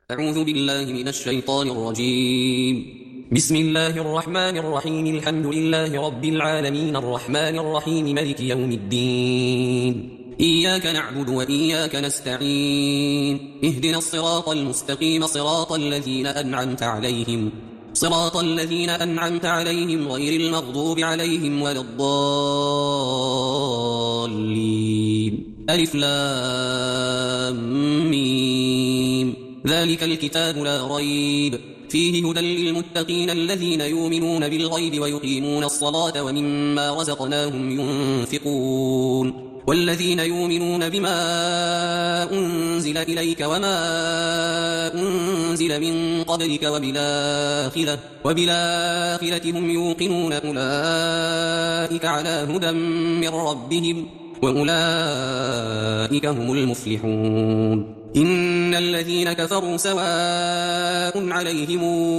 أعوذ بالله من الشيطان الرجيم. بسم الله الرحمن الرحيم. الحمد لله رب العالمين الرحمن الرحيم مالك يوم الدين. إياك نعبد وإياك نستعين. اهدنا الصراط المستقيم صراط الذين أنعمت عليهم غير المغضوب عليهم ولا الضالين. ألف لام ميم. ذلك الكتاب لا ريب فيه هدى للمتقين الذين يؤمنون بالغيب ويقيمون الصلاة ومما رزقناهم ينفقون والذين يؤمنون بما أنزل إليك وما أنزل من قبلك وبالآخرة هم يوقنون أولئك على هدى من ربهم وأولئك هم المفلحون. إن الذين كفروا سواء عليهم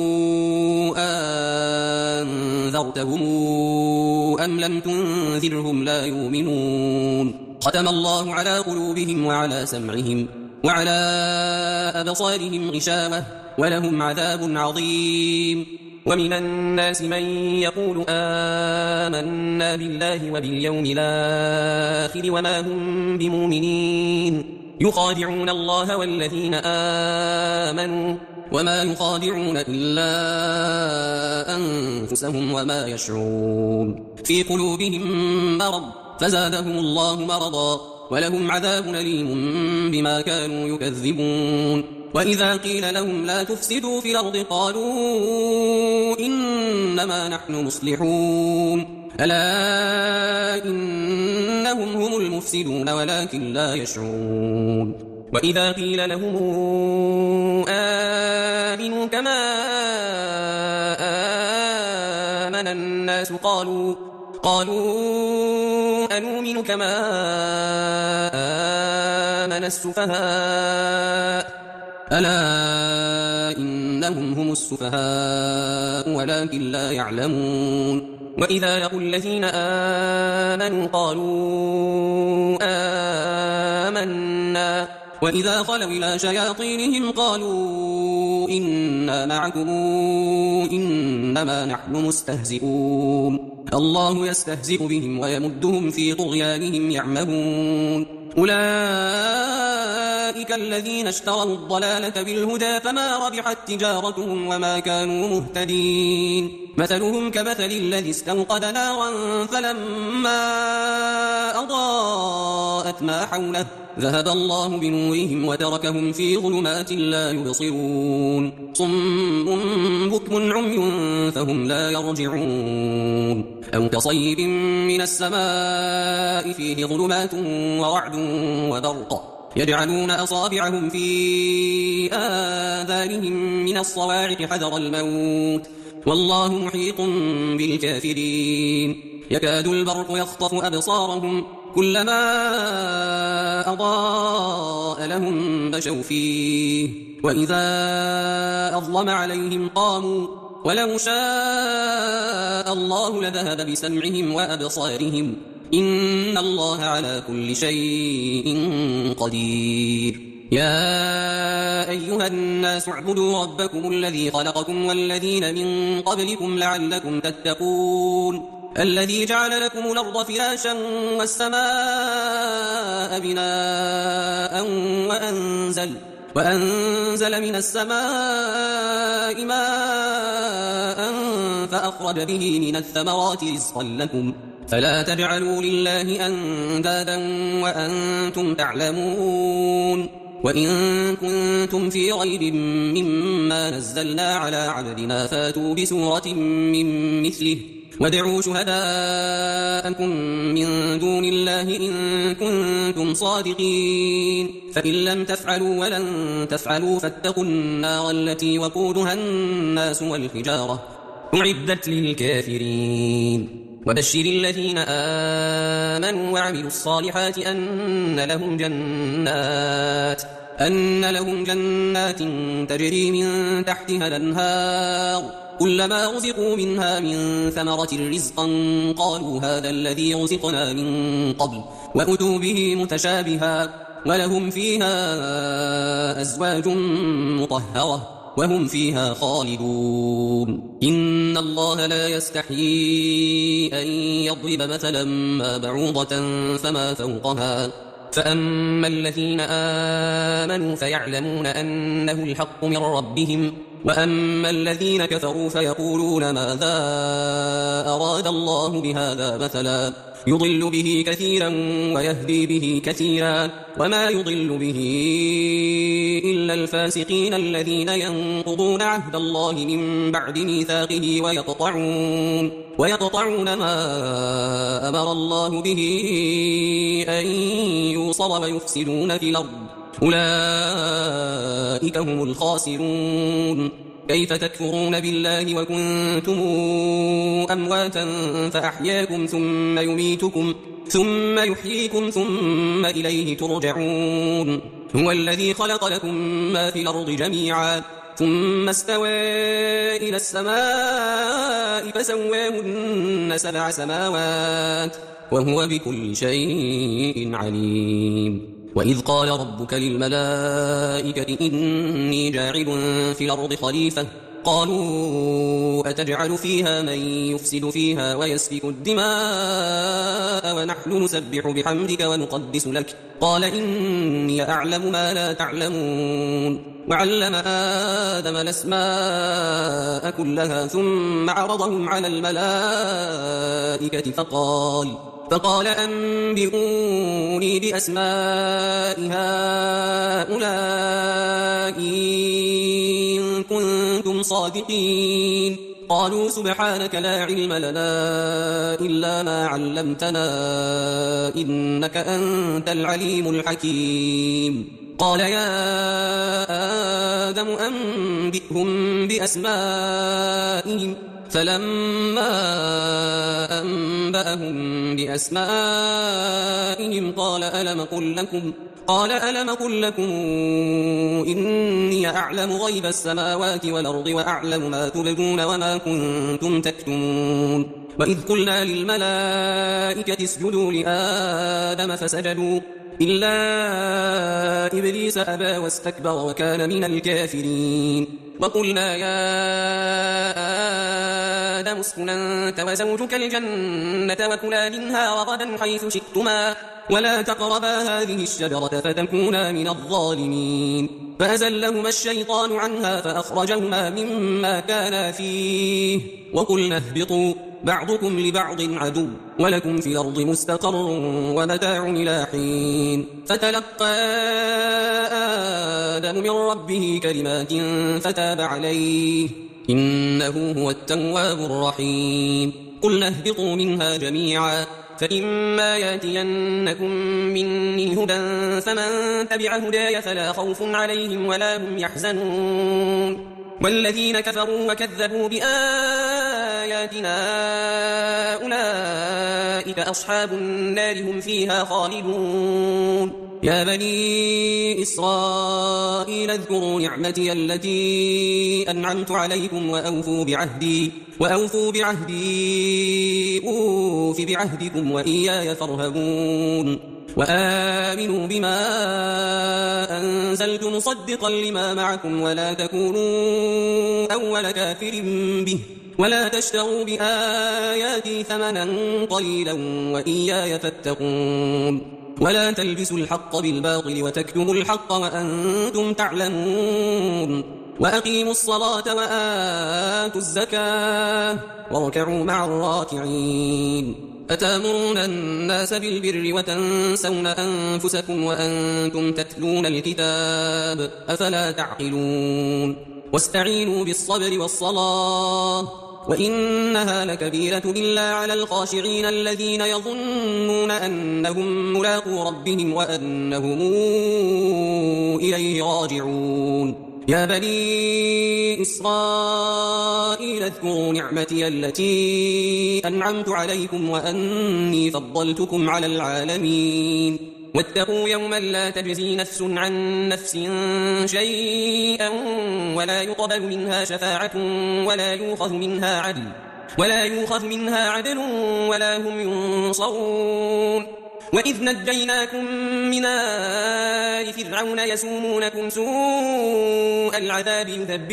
أنذرتهم أم لم تنذرهم لا يؤمنون. ختم الله على قلوبهم وعلى سمعهم وعلى أبصارهم غشاوة ولهم عذاب عظيم. ومن الناس من يقول آمنا بالله وباليوم الآخر وما هم بمؤمنين. يخادعون الله والذين آمنوا وما يخادعون إلا أنفسهم وما يشعرون. في قلوبهم مرض فزادهم الله مرضا ولهم عذاب أليم بما كانوا يكذبون. وإذا قيل لهم لا تفسدوا في الأرض قالوا إنما نحن مصلحون ألا إنهم هم المفسدون ولكن لا يشعرون. وإذا قيل لهم آمنوا كما آمن الناس قالوا أنؤمن كما آمن السفهاء ألا إنهم هم السفهاء ولكن لا يعلمون. وإذا لقوا الذين آمنوا قالوا آمنا وإذا خلوا إلى شياطينهم قالوا إنا معكم إنما نحن مستهزئون. الله يستهزئ بهم ويمدهم في طغيانهم يعمهون. أولئك الذين اشتروا الضلالة بالهدى فما ربحت تجارتهم وما كانوا مهتدين. مثلهم كمثل الذي استوقد نارا فلما أضاءت ما حوله ذهب الله بنورهم وتركهم في ظلمات لا يبصرون. صم بكم عمي فهم لا يرجعون. أو كصيب من السماء فيه ظلمات ورعد وبرق يجعلون أصابعهم في آذانهم من الصواعق حذر الموت والله محيط بالكافرين. يكاد البرق يخطف أبصارهم كلما أضاء لهم مشوا فيه وإذا أظلم عليهم قاموا ولو شاء الله لذهب بسمعهم وأبصارهم إن الله على كل شيء قدير. يا أيها الناس اعبدوا ربكم الذي خلقكم والذين من قبلكم لعلكم تتقون. الذي جعل لكم الأرض فراشا والسماء بناء وأنزل من السماء ماء فأخرج به من الثمرات رزقا لكم فلا تجعلوا لله أندادا وأنتم تعلمون. وإن كنتم في ريب مما نزلنا على عبدنا فاتوا بسورة من مثله وادعوا شهداءكم من دون الله إن كنتم صادقين. فإن لم تفعلوا ولن تفعلوا فاتقوا النار التي وقودها الناس والحجارة أعدت للكافرين. وبشر الذين آمنوا وعملوا الصالحات أن لهم جنات تجري من تحتها الأنهار كلما رزقوا منها من ثمرة رزقا قالوا هذا الذي رزقنا من قبل وأتوا به متشابها ولهم فيها أزواج مطهرة وهم فيها خالدون إن الله لا يستحيي أن يضرب مثلا ما بعوضة فما فوقها فأما الذين آمنوا فيعلمون أنه الحق من ربهم وأما الذين كفروا فيقولون ماذا أراد الله بهذا مثلا يضل به كثيرا ويهدي به كثيرا وما يضل به إلا الفاسقين الذين ينقضون عهد الله من بعد ميثاقه ويقطعون ما أمر الله به أن يوصل ويفسدون في الأرض أولئك هم الخاسرون كيف تكفرون بالله وكنتم أمواتا فأحياكم ثم يميتكم ثم يحييكم ثم إليه ترجعون هو الذي خلق لكم ما في الأرض جميعا ثم استوى إلى السماء فسواهن 7 سماوات وهو بكل شيء عليم وإذ قال ربك للملائكة إني جاعل في الأرض خليفة قالوا أتجعل فيها من يفسد فيها ويسفك الدماء ونحن نسبح بحمدك ونقدس لك قال إني أعلم ما لا تعلمون وعلم آدم الأسماء كلها ثم عرضهم على الملائكة فقال أنبئوني بأسماء هؤلاء إن كنتم صادقين قالوا سبحانك لا علم لنا إلا ما علمتنا إنك أنت العليم الحكيم قال يا آدم أنبئهم بأسمائهم فلما أنبأهم بأسمائهم قال ألم قل لكم إني أعلم غيب السماوات والأرض وأعلم ما تبدون وما كنتم تكتمون وإذ قلنا للملائكة اسجدوا لآدم فسجدوا إلا إبليس أبى واستكبر وكان من الكافرين وقلنا يا آدم اسكن أنت وزوجك الجنة وكلا منها رغدا حيث شئتما ولا تقربا هذه الشجرة فتكونا من الظالمين فأزلهما الشيطان عنها فأخرجهما مما كانا فيه وقلنا اهبطوا بعضكم لبعض عدو ولكم في الأرض مستقر ومتاع إلى حين فتلقى آدم من ربه كلمات فتاب عليه إنه هو التواب الرحيم قلنا اهبطوا منها جميعا فإما ياتينكم مني هدى فمن تبع هداي فلا خوف عليهم ولا هم يحزنون والذين كفروا وكذبوا بآياتنا أولئك أصحاب النار هم فيها خالدون يا بني إسرائيل اذكروا نعمتي التي أنعمت عليكم وأوفوا بعهدي أوف بعهدكم وإياي فارهبون وآمنوا بما أنزلت مصدقا لما معكم ولا تكونوا أول كافر به ولا تشتروا بآياتي ثمنا قليلا وإياي فاتقون ولا تلبسوا الحق بالباطل وتكتموا الحق وأنتم تعلمون وأقيموا الصلاة وآتوا الزكاة واركعوا مع الراكعين أتأمرون الناس بالبر وتنسون أنفسكم وأنتم تتلون الكتاب أفلا تعقلون واستعينوا بالصبر والصلاة وإنها لكبيرة إلا على الخاشعين الذين يظنون أنهم ملاقو ربهم وأنهم إليه راجعون يا بني إسرائيل اذكروا نعمتي التي أنعمت عليكم وأني فضلتكم على العالمين واتقوا يوما لا تجزي نفس عن نفس شيئا ولا يقبل منها شفاعة ولا يؤخذ منها عدل ولا هم ينصرون وإذ نجيناكم من آل فرعون يسومونكم سوء العذاب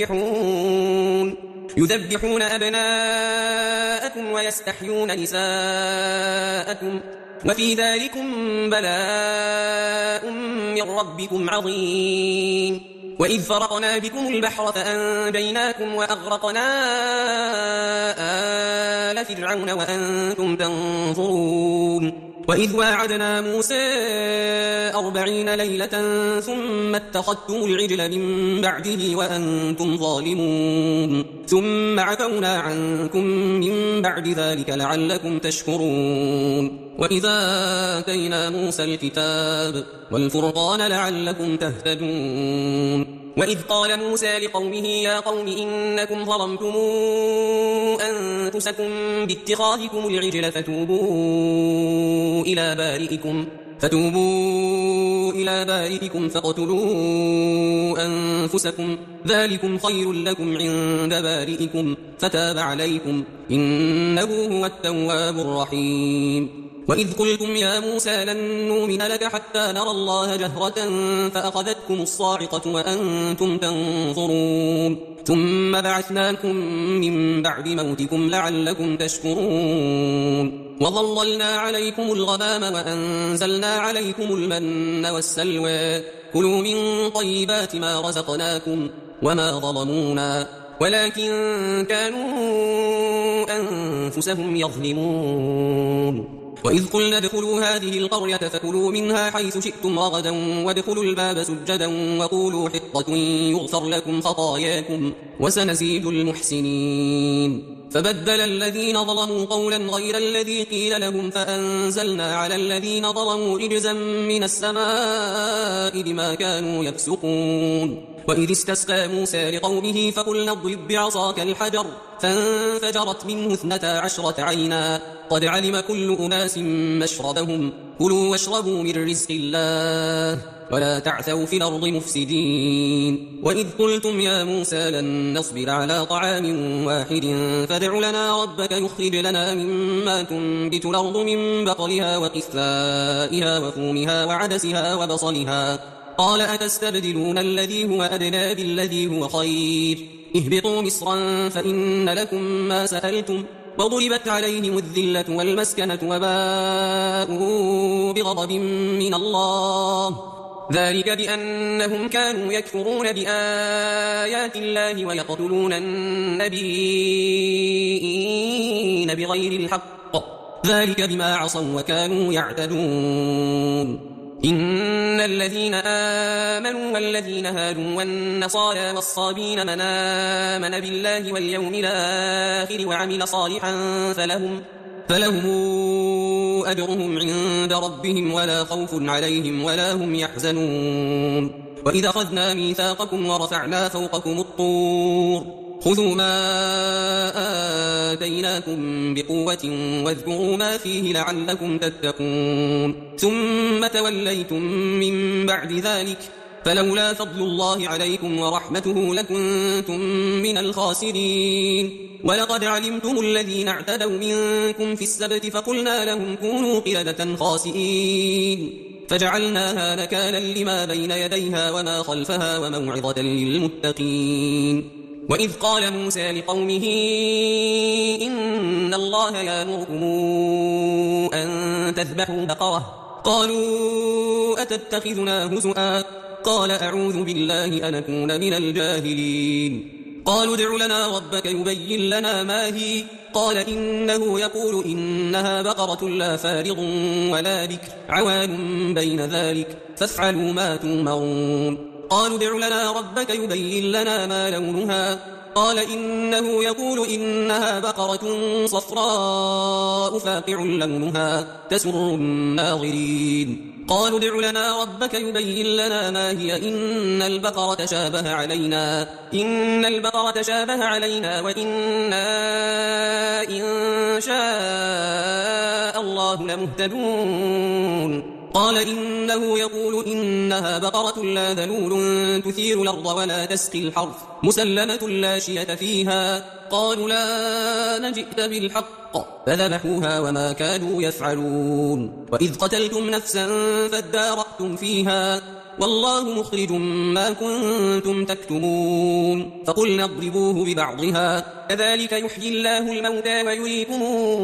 يذبحون أبناءكم ويستحيون نساءكم وفي ذلكم بلاء من ربكم عظيم. وإذ فرقنا بكم البحر فأنجيناكم وأغرقنا آل فرعون وأنتم تنظرون. وإذ واعدنا موسى 40 ليلة ثم اتخذتم العجل من بعده وأنتم ظالمون ثم عفونا عنكم من بعد ذلك لعلكم تشكرون. وإذا آتينا موسى الكتاب والفرقان لعلكم تهتدون. وإذ قال موسى لقومه يا قوم إنكم ظلمتم أنفسكم باتخاذكم العجل فتوبوا إلى بارئكم فاقتلوا أنفسكم ذلكم خير لكم عند بارئكم فتاب عليكم إنه هو التواب الرحيم. وإذ قلتم يا موسى لن نؤمن لك حتى نرى الله جهرة فأخذتكم الصاعقة وأنتم تنظرون ثم بعثناكم من بعد موتكم لعلكم تشكرون. وظللنا عليكم الغمام وأنزلنا عليكم المن والسلوى كلوا من طيبات ما رزقناكم وما ظلمونا ولكن كانوا أنفسهم يظلمون. وإذ قلنا ادخلوا هذه القرية فكلوا منها حيث شئتم رغدا وادخلوا الباب سجدا وقولوا حطة يغفر لكم خطاياكم وسنزيد المحسنين. فبدل الذين ظلموا قولا غير الذي قيل لهم فأنزلنا على الذين ظلموا رجزا من السماء بما كانوا يفسقون. وإذ استسقى موسى لقومه فقلنا اضرب بعصاك الحجر فانفجرت منه 12 عينا قد علم كل أناس مشربهم كلوا واشربوا من رزق الله ولا تعثوا في الأرض مفسدين. وإذ قلتم يا موسى لن نصبر على طعام واحد فادع لنا ربك يخرج لنا مما تنبت الأرض من بقلها وقثائها وفومها وعدسها وبصلها قال أتستبدلون الذي هو أدنى بالذي هو خير اهبطوا مصرا فإن لكم ما سألتم وضربت عليهم الذلة والمسكنة وباءوا بغضب من الله ذلك بأنهم كانوا يكفرون بآيات الله ويقتلون النبيين بغير الحق ذلك بما عصوا وكانوا يعتدون. إن الذين آمنوا والذين هادوا والنصارى والصابين من آمن بالله واليوم الآخر وعمل صالحا فلهم أجرهم عند ربهم ولا خوف عليهم ولا هم يحزنون. وإذا أخذنا ميثاقكم ورفعنا فوقكم الطور خذوا ما آتيناكم بقوة واذكروا ما فيه لعلكم تتقون ثم توليتم من بعد ذلك فلولا فضل الله عليكم ورحمته لكنتم من الخاسرين. ولقد علمتم الذين اعتدوا منكم في السبت فقلنا لهم كونوا قردة خاسئين فجعلناها نكالا لما بين يديها وما خلفها وموعظة للمتقين. وإذ قال موسى لقومه إن الله يأمركم أن تذبحوا بقرة قالوا أتتخذنا هزؤا قال أعوذ بالله أن أكون من الجاهلين. قالوا ادع لنا ربك يبين لنا ما هي قال إنه يقول إنها بقرة لا فارض ولا بكر عوان بين ذلك فافعلوا ما تؤمرون. قالوا ادع لنا ربك يبين لنا ما لونها قال إنه يقول إنها بقرة صفراء فاقع لونها تسر الناظرين. قالوا ادع لنا ربك يبين لنا ما هي إن البقرة شابه علينا وإنا إن شاء الله لمهتدون. قال إنه يقول إنها بقرة لا ذلول تثير الأرض ولا تسقي الحرث مسلمة لا شية فيها. قالوا لا نجئت بالحق فذبحوها وما كانوا يفعلون. وإذ قتلتم نفسا فادارأتم فيها والله مخرج ما كنتم تكتمون. فقلنا اضربوه ببعضها كذلك يحيي الله الموتى ويريكم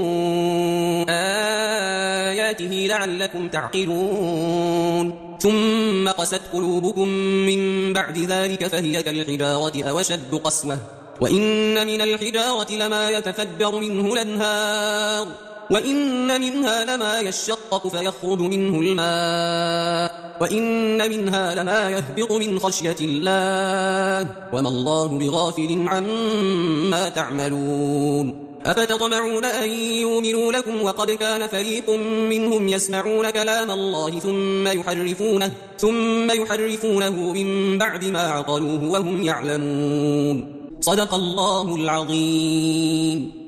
آياته لعلكم تعقلون. ثم قست قلوبكم من بعد ذلك فهي كالحجارة أو أشد قسوة وإن من الحجارة لما يتفجر منه الأنهار وإن منها لما يشقق فيخرج منه الماء وإن منها لما يهبط من خشية الله وما الله بغافل عما تعملونه. أفتطمعون أن يؤمنوا لكم وقد كان فريق منهم يسمعون كلام الله ثم يحرفونه من بعد ما عقلوه وهم يعلمون. صدق الله العظيم.